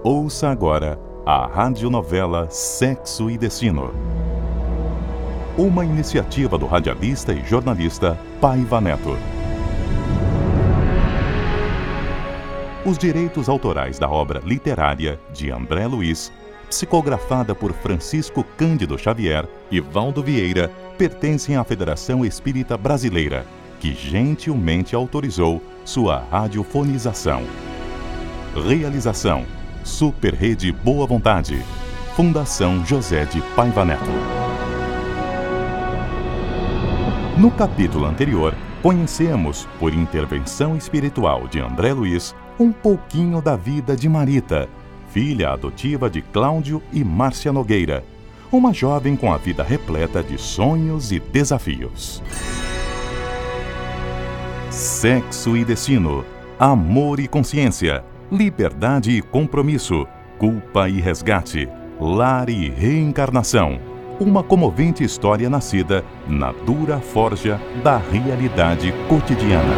Ouça agora a radionovela Sexo e Destino. Uma iniciativa do radialista e jornalista Paiva Neto. Os direitos autorais da obra literária de André Luiz, psicografada por Francisco Cândido Xavier e Valdo Vieira, pertencem à Federação Espírita Brasileira, que gentilmente autorizou sua radiofonização. Realização: Super Rede Boa Vontade, Fundação José de Paiva Neto. No capítulo anterior, conhecemos, por intervenção espiritual de André Luiz, um pouquinho da vida de Marita, filha adotiva de Cláudio e Márcia Nogueira, uma jovem com a vida repleta de sonhos e desafios. Sexo e destino, amor e consciência, liberdade e compromisso, culpa e resgate, lar e reencarnação. Uma comovente história nascida na dura forja da realidade cotidiana.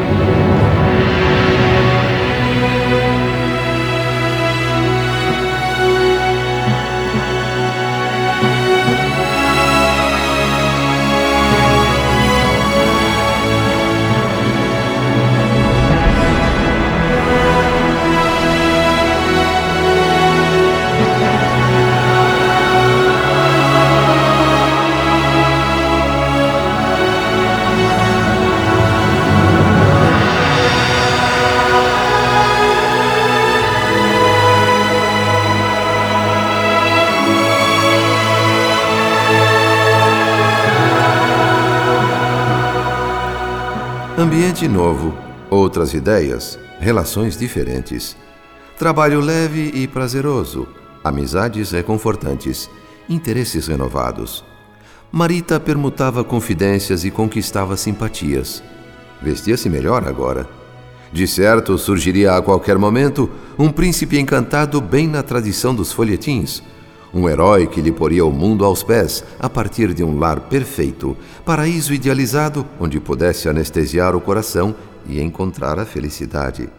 Ambiente novo, outras ideias, relações diferentes. Trabalho leve e prazeroso, amizades reconfortantes, interesses renovados. Marita permutava confidências e conquistava simpatias. Vestia-se melhor agora. De certo, surgiria a qualquer momento um príncipe encantado bem na tradição dos folhetins. Um herói que lhe poria o mundo aos pés a partir de um lar perfeito, paraíso idealizado onde pudesse anestesiar o coração e encontrar a felicidade.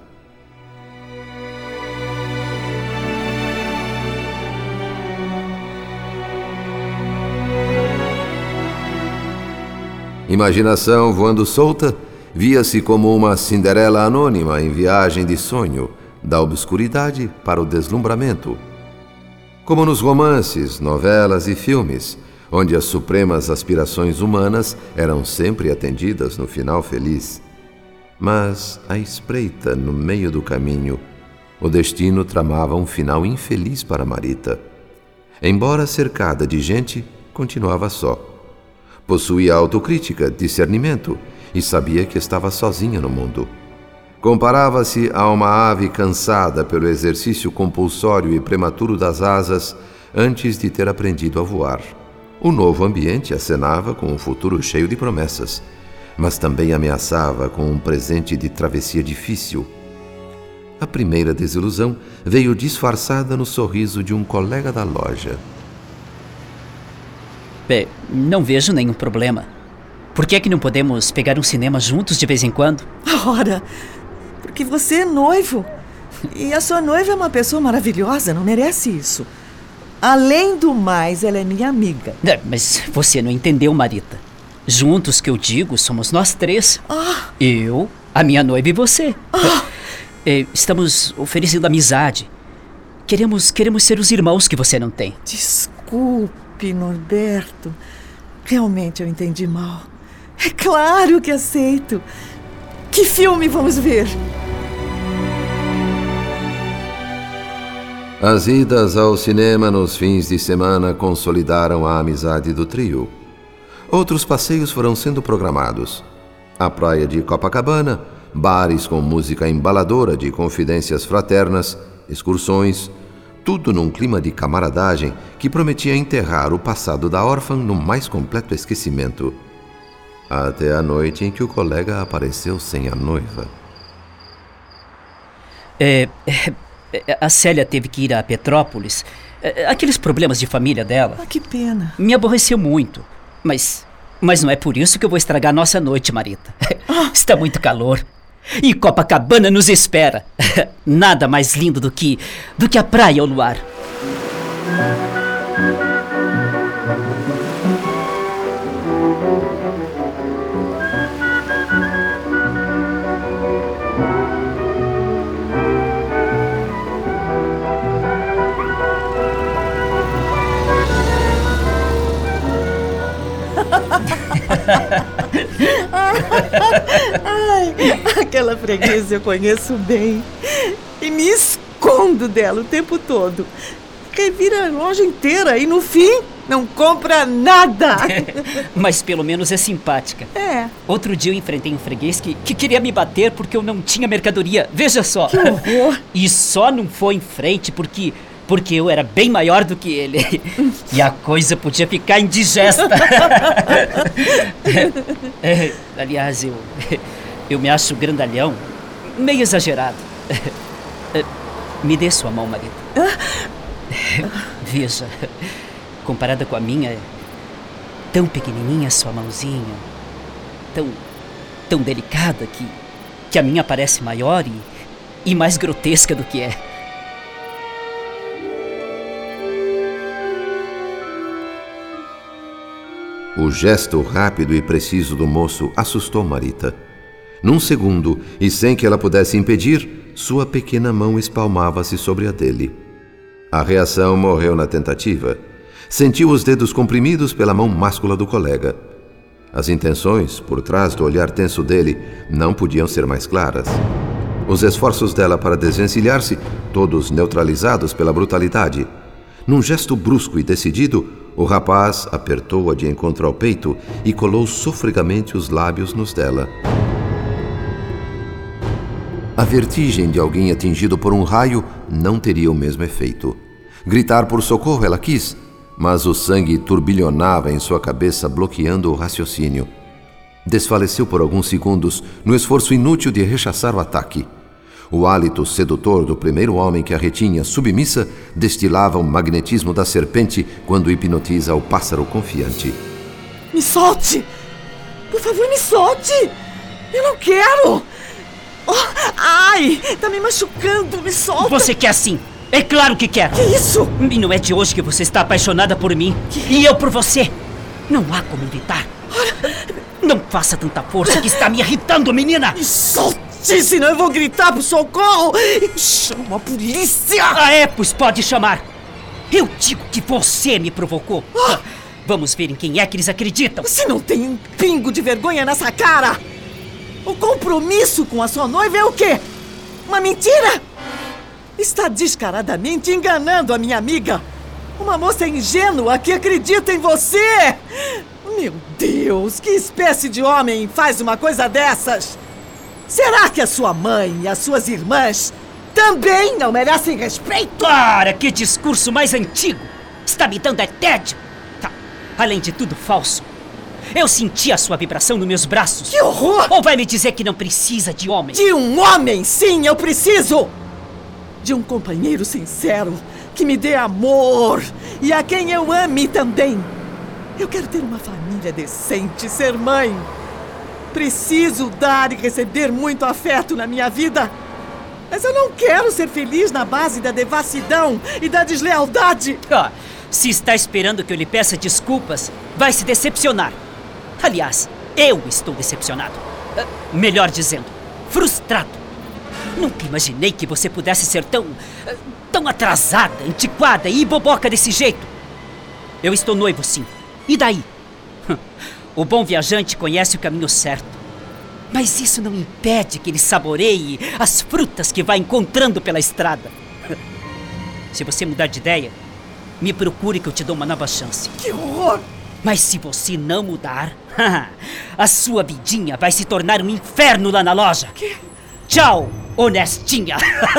Imaginação voando solta, via-se como uma Cinderela anônima em viagem de sonho, da obscuridade para o deslumbramento. Como nos romances, novelas e filmes, onde as supremas aspirações humanas eram sempre atendidas no final feliz. Mas, à espreita, no meio do caminho, o destino tramava um final infeliz para Marita. Embora cercada de gente, continuava só. Possuía autocrítica, discernimento e sabia que estava sozinha no mundo. Comparava-se a uma ave cansada pelo exercício compulsório e prematuro das asas antes de ter aprendido a voar. O novo ambiente acenava com um futuro cheio de promessas, mas também ameaçava com um presente de travessia difícil. A primeira desilusão veio disfarçada no sorriso de um colega da loja. Não vejo nenhum problema. Por que é que não podemos pegar um cinema juntos de vez em quando? Ora, porque você é noivo. E a sua noiva é uma pessoa maravilhosa, não merece isso. Além do mais, ela é minha amiga. Mas você não entendeu, Marita. Juntos, que eu digo, somos nós três. Eu, a minha noiva e você. Estamos oferecendo amizade. Queremos ser os irmãos que você não tem. Desculpe, Norberto. Realmente eu entendi mal. É claro que aceito. Que filme vamos ver? As idas ao cinema nos fins de semana consolidaram a amizade do trio. Outros passeios foram sendo programados. A praia de Copacabana, bares com música embaladora de confidências fraternas, excursões, tudo num clima de camaradagem que prometia enterrar o passado da órfã no mais completo esquecimento. Até a noite em que o colega apareceu sem a noiva. A Célia teve que ir a Petrópolis. Aqueles problemas de família dela. Que pena. Me aborreceu muito. Mas não é por isso que eu vou estragar a nossa noite, Marita. Está muito calor. E Copacabana nos espera. Nada mais lindo do que a praia ao luar. Ai, aquela freguesa eu conheço bem. E me escondo dela o tempo todo. Revira a loja inteira e no fim não compra nada. Mas pelo menos é simpática. É. Outro dia eu enfrentei um freguês que queria me bater porque eu não tinha mercadoria. Veja só. Que horror. E só não foi em frente porque eu era bem maior do que ele. E a coisa podia ficar indigesta. Aliás, eu me acho grandalhão, meio exagerado. Me dê sua mão, Marita. Veja, comparada com a minha, tão pequenininha sua mãozinha, tão delicada que a minha parece maior e mais grotesca do que é. O gesto rápido e preciso do moço assustou Marita. Num segundo, e sem que ela pudesse impedir, sua pequena mão espalmava-se sobre a dele. A reação morreu na tentativa. Sentiu os dedos comprimidos pela mão máscula do colega. As intenções, por trás do olhar tenso dele, não podiam ser mais claras. Os esforços dela para desvencilhar-se, todos neutralizados pela brutalidade. Num gesto brusco e decidido, o rapaz apertou-a de encontro ao peito e colou sofregamente os lábios nos dela. A vertigem de alguém atingido por um raio não teria o mesmo efeito. Gritar por socorro ela quis, mas o sangue turbilhonava em sua cabeça, bloqueando o raciocínio. Desfaleceu por alguns segundos no esforço inútil de rechaçar o ataque. O hálito sedutor do primeiro homem que a retinha submissa destilava o magnetismo da serpente quando hipnotiza o pássaro confiante. Me solte! Por favor, me solte! Eu não quero! Oh, ai! Tá me machucando, me solta! Você quer sim! É claro que quer! Que isso? E não é de hoje que você está apaixonada por mim. E eu por você! Não há como evitar! Não faça tanta força que está me irritando, menina! Me solte! Senão eu vou gritar pro socorro! Chama a polícia! Pois pode chamar! Eu digo que você me provocou! Vamos ver em quem é que eles acreditam! Você não tem um pingo de vergonha nessa cara! O compromisso com a sua noiva é o quê? Uma mentira? Está descaradamente enganando a minha amiga! Uma moça ingênua que acredita em você! Meu Deus, que espécie de homem faz uma coisa dessas? Será que a sua mãe e as suas irmãs também não merecem respeito? Para, que discurso mais antigo! Está me dando tédio! Tá. Além de tudo, falso. Eu senti a sua vibração nos meus braços. Que horror! Ou vai me dizer que não precisa de homem? De um homem, sim, eu preciso! De um companheiro sincero, que me dê amor e a quem eu ame também. Eu quero ter uma família decente, ser mãe. Preciso dar e receber muito afeto na minha vida. Mas eu não quero ser feliz na base da devassidão e da deslealdade. Se está esperando que eu lhe peça desculpas, vai se decepcionar. Aliás, eu estou decepcionado. Melhor dizendo, frustrado. Nunca imaginei que você pudesse ser tão atrasada, antiquada e boboca desse jeito. Eu estou noivo, sim. E daí? O bom viajante conhece o caminho certo. Mas isso não impede que ele saboreie as frutas que vai encontrando pela estrada. Se você mudar de ideia, me procure que eu te dou uma nova chance. Que horror! Mas se você não mudar, a sua vidinha vai se tornar um inferno lá na loja. Que? Tchau, honestinha!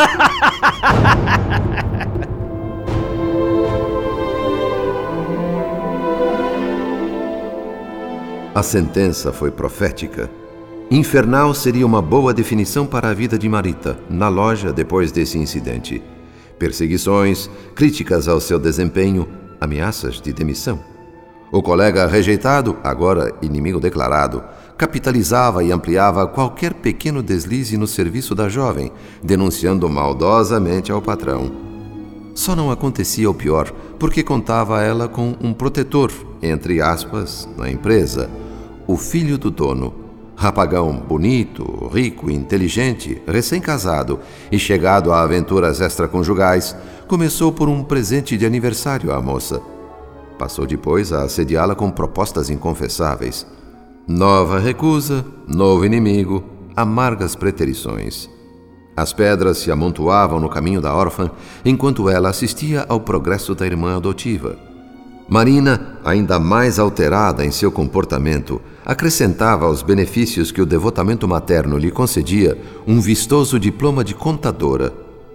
A sentença foi profética. Infernal seria uma boa definição para a vida de Marita, na loja depois desse incidente. Perseguições, críticas ao seu desempenho, ameaças de demissão. O colega rejeitado, agora inimigo declarado, capitalizava e ampliava qualquer pequeno deslize no serviço da jovem, denunciando maldosamente ao patrão. Só não acontecia o pior, porque contava ela com um protetor, entre aspas, na empresa, o filho do dono. Rapagão bonito, rico, inteligente, recém-casado e chegado a aventuras extraconjugais, começou por um presente de aniversário à moça. Passou depois a assediá-la com propostas inconfessáveis. Nova recusa, novo inimigo, amargas preterições. As pedras se amontoavam no caminho da órfã, enquanto ela assistia ao progresso da irmã adotiva. Marina, ainda mais alterada em seu comportamento, acrescentava aos benefícios que o devotamento materno lhe concedia um vistoso diploma de contadora.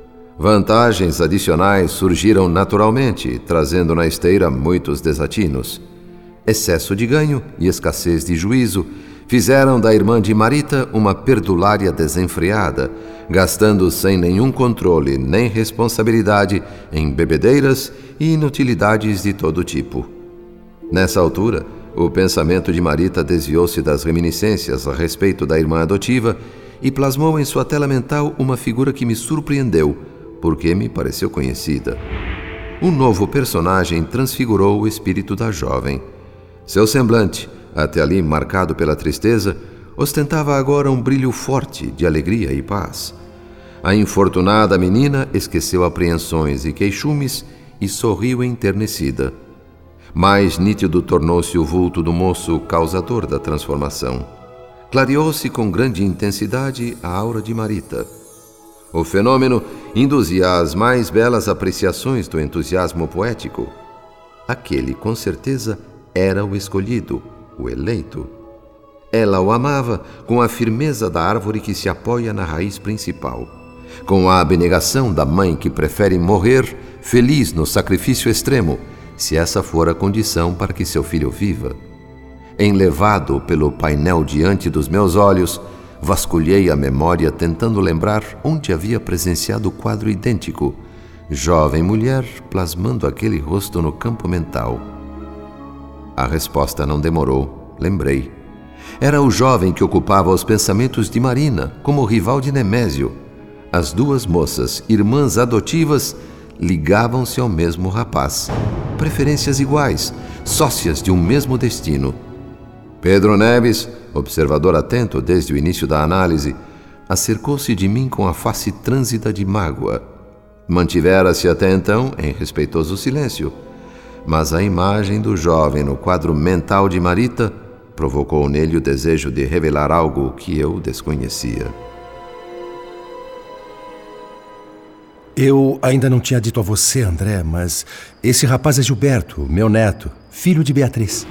Vantagens adicionais surgiram naturalmente, trazendo na esteira muitos desatinos. Excesso de ganho e escassez de juízo fizeram da irmã de Marita uma perdulária desenfreada, gastando sem nenhum controle nem responsabilidade em bebedeiras e inutilidades de todo tipo. Nessa altura, o pensamento de Marita desviou-se das reminiscências a respeito da irmã adotiva e plasmou em sua tela mental uma figura que me surpreendeu, porque me pareceu conhecida. Um novo personagem transfigurou o espírito da jovem. Seu semblante, até ali marcado pela tristeza, ostentava agora um brilho forte de alegria e paz. A infortunada menina esqueceu apreensões e queixumes e sorriu enternecida. Mais nítido tornou-se o vulto do moço causador da transformação. Clareou-se com grande intensidade a aura de Marita. O fenômeno induzia as mais belas apreciações do entusiasmo poético. Aquele, com certeza, era o escolhido, o eleito. Ela o amava com a firmeza da árvore que se apoia na raiz principal, com a abnegação da mãe que prefere morrer feliz no sacrifício extremo, se essa for a condição para que seu filho viva. Enlevado pelo painel diante dos meus olhos, vasculhei a memória tentando lembrar onde havia presenciado o quadro idêntico, jovem mulher plasmando aquele rosto no campo mental. A resposta não demorou, lembrei. Era o jovem que ocupava os pensamentos de Marina como rival de Nemésio. As duas moças, irmãs adotivas, ligavam-se ao mesmo rapaz. Preferências iguais, sócias de um mesmo destino. Pedro Neves, observador atento desde o início da análise, acercou-se de mim com a face trânsida de mágoa. Mantivera-se até então em respeitoso silêncio, mas a imagem do jovem no quadro mental de Marita provocou nele o desejo de revelar algo que eu desconhecia. Eu ainda não tinha dito a você, André, mas esse rapaz é Gilberto, meu neto, filho de Beatriz.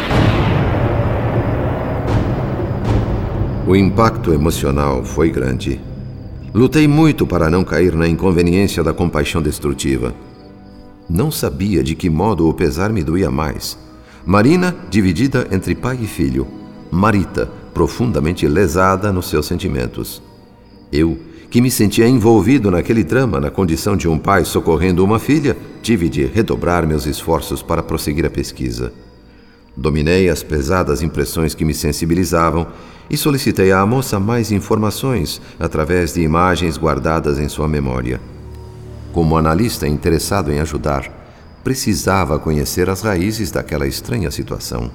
O impacto emocional foi grande. Lutei muito para não cair na inconveniência da compaixão destrutiva. Não sabia de que modo o pesar me doía mais. Marina, dividida entre pai e filho. Marita, profundamente lesada nos seus sentimentos. Eu, que me sentia envolvido naquele drama na condição de um pai socorrendo uma filha, tive de redobrar meus esforços para prosseguir a pesquisa. Dominei as pesadas impressões que me sensibilizavam e solicitei à moça mais informações através de imagens guardadas em sua memória. Como analista interessado em ajudar, precisava conhecer as raízes daquela estranha situação.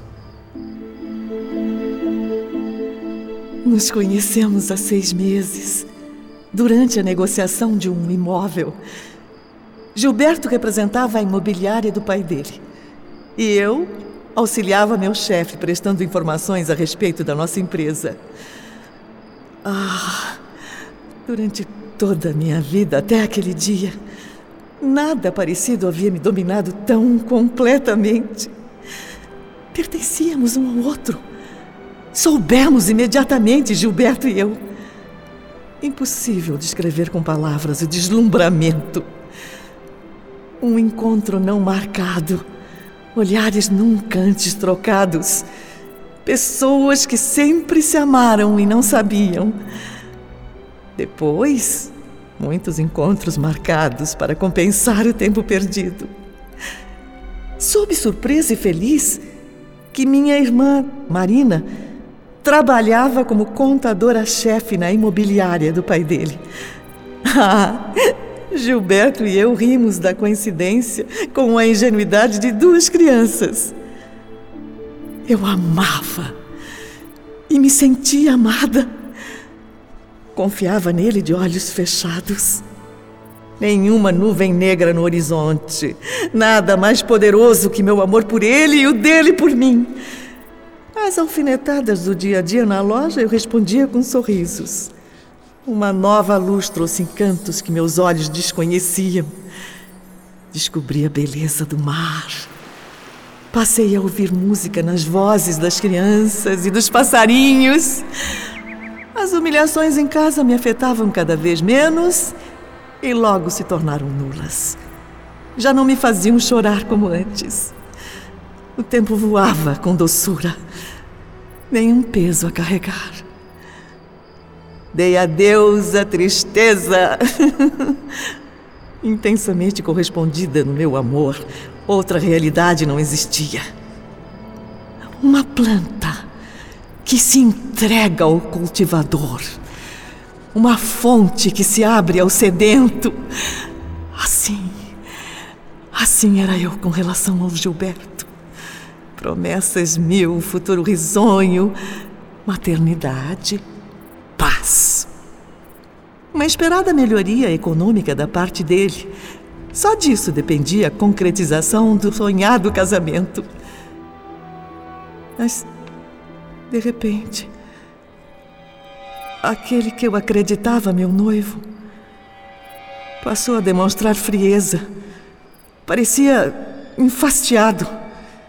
Nos conhecemos há 6 meses, durante a negociação de um imóvel. Gilberto representava a imobiliária do pai dele. E eu auxiliava meu chefe, prestando informações a respeito da nossa empresa. Durante toda a minha vida, até aquele dia, nada parecido havia me dominado tão completamente. Pertencíamos um ao outro. Soubemos imediatamente, Gilberto e eu. Impossível descrever com palavras o deslumbramento. Um encontro não marcado, olhares nunca antes trocados, pessoas que sempre se amaram e não sabiam. Depois, muitos encontros marcados para compensar o tempo perdido. Sob surpresa e feliz, que minha irmã, Marina, trabalhava como contadora-chefe na imobiliária do pai dele. Gilberto e eu rimos da coincidência com a ingenuidade de 2 crianças. Eu amava e me sentia amada. Confiava nele de olhos fechados. Nenhuma nuvem negra no horizonte. Nada mais poderoso que meu amor por ele e o dele por mim. Às alfinetadas do dia a dia na loja, eu respondia com sorrisos. Uma nova luz trouxe encantos que meus olhos desconheciam. Descobri a beleza do mar. Passei a ouvir música nas vozes das crianças e dos passarinhos. As humilhações em casa me afetavam cada vez menos e logo se tornaram nulas. Já não me faziam chorar como antes. O tempo voava com doçura. Nenhum peso a carregar. Dei adeus à tristeza. Intensamente correspondida no meu amor, outra realidade não existia. Uma planta que se entrega ao cultivador. Uma fonte que se abre ao sedento. Assim era eu com relação ao Gilberto. Promessas mil, futuro risonho, maternidade, paz. Uma esperada melhoria econômica da parte dele. Só disso dependia a concretização do sonhado casamento. Mas, de repente, aquele que eu acreditava meu noivo passou a demonstrar frieza. Parecia enfastiado.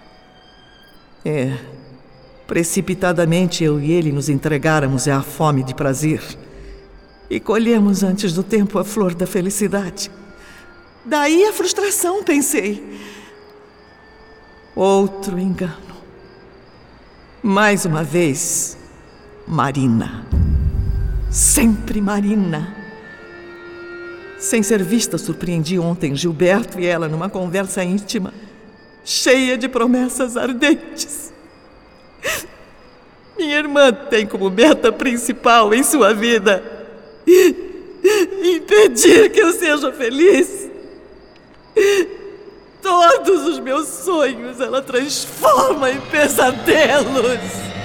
Precipitadamente eu e ele nos entregáramos à fome de prazer e colhemos antes do tempo a flor da felicidade. Daí a frustração, pensei. Outro engano. Mais uma vez, Marina. Sempre Marina. Sem ser vista, surpreendi ontem Gilberto e ela numa conversa íntima, cheia de promessas ardentes. Minha irmã tem como meta principal em sua vida impedir que eu seja feliz. Todos os meus sonhos ela transforma em pesadelos.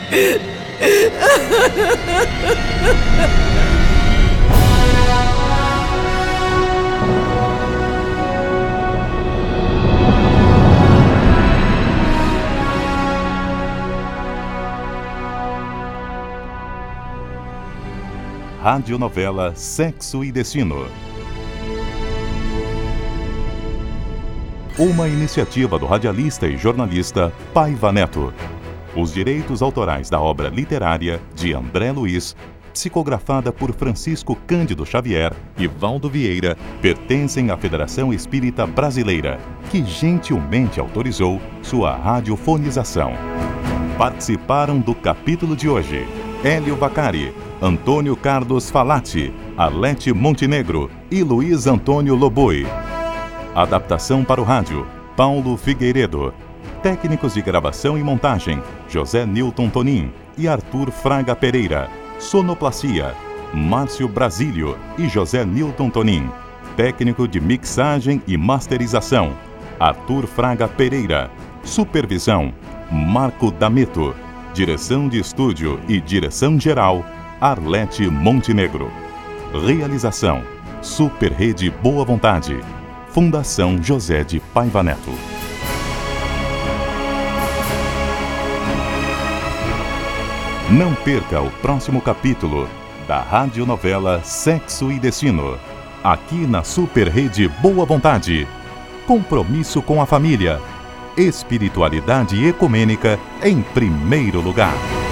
Radionovela Sexo e Destino. Uma iniciativa do radialista e jornalista Paiva Neto. Os direitos autorais da obra literária de André Luiz, psicografada por Francisco Cândido Xavier e Valdo Vieira, pertencem à Federação Espírita Brasileira, que gentilmente autorizou sua radiofonização. Participaram do capítulo de hoje Hélio Vacari, Antônio Carlos Falati, Alete Montenegro e Luiz Antônio Loboi. Adaptação para o rádio, Paulo Figueiredo. Técnicos de gravação e montagem, José Nilton Tonin e Arthur Fraga Pereira. Sonoplastia, Márcio Brasílio e José Nilton Tonin. Técnico de mixagem e masterização, Arthur Fraga Pereira. Supervisão, Marco D'Ameto. Direção de estúdio e direção geral, Arlete Montenegro. Realização, Super Rede Boa Vontade. Fundação José de Paiva Neto. Não perca o próximo capítulo da radionovela Sexo e Destino, aqui na Super Rede Boa Vontade. Compromisso com a família. Espiritualidade ecumênica em primeiro lugar.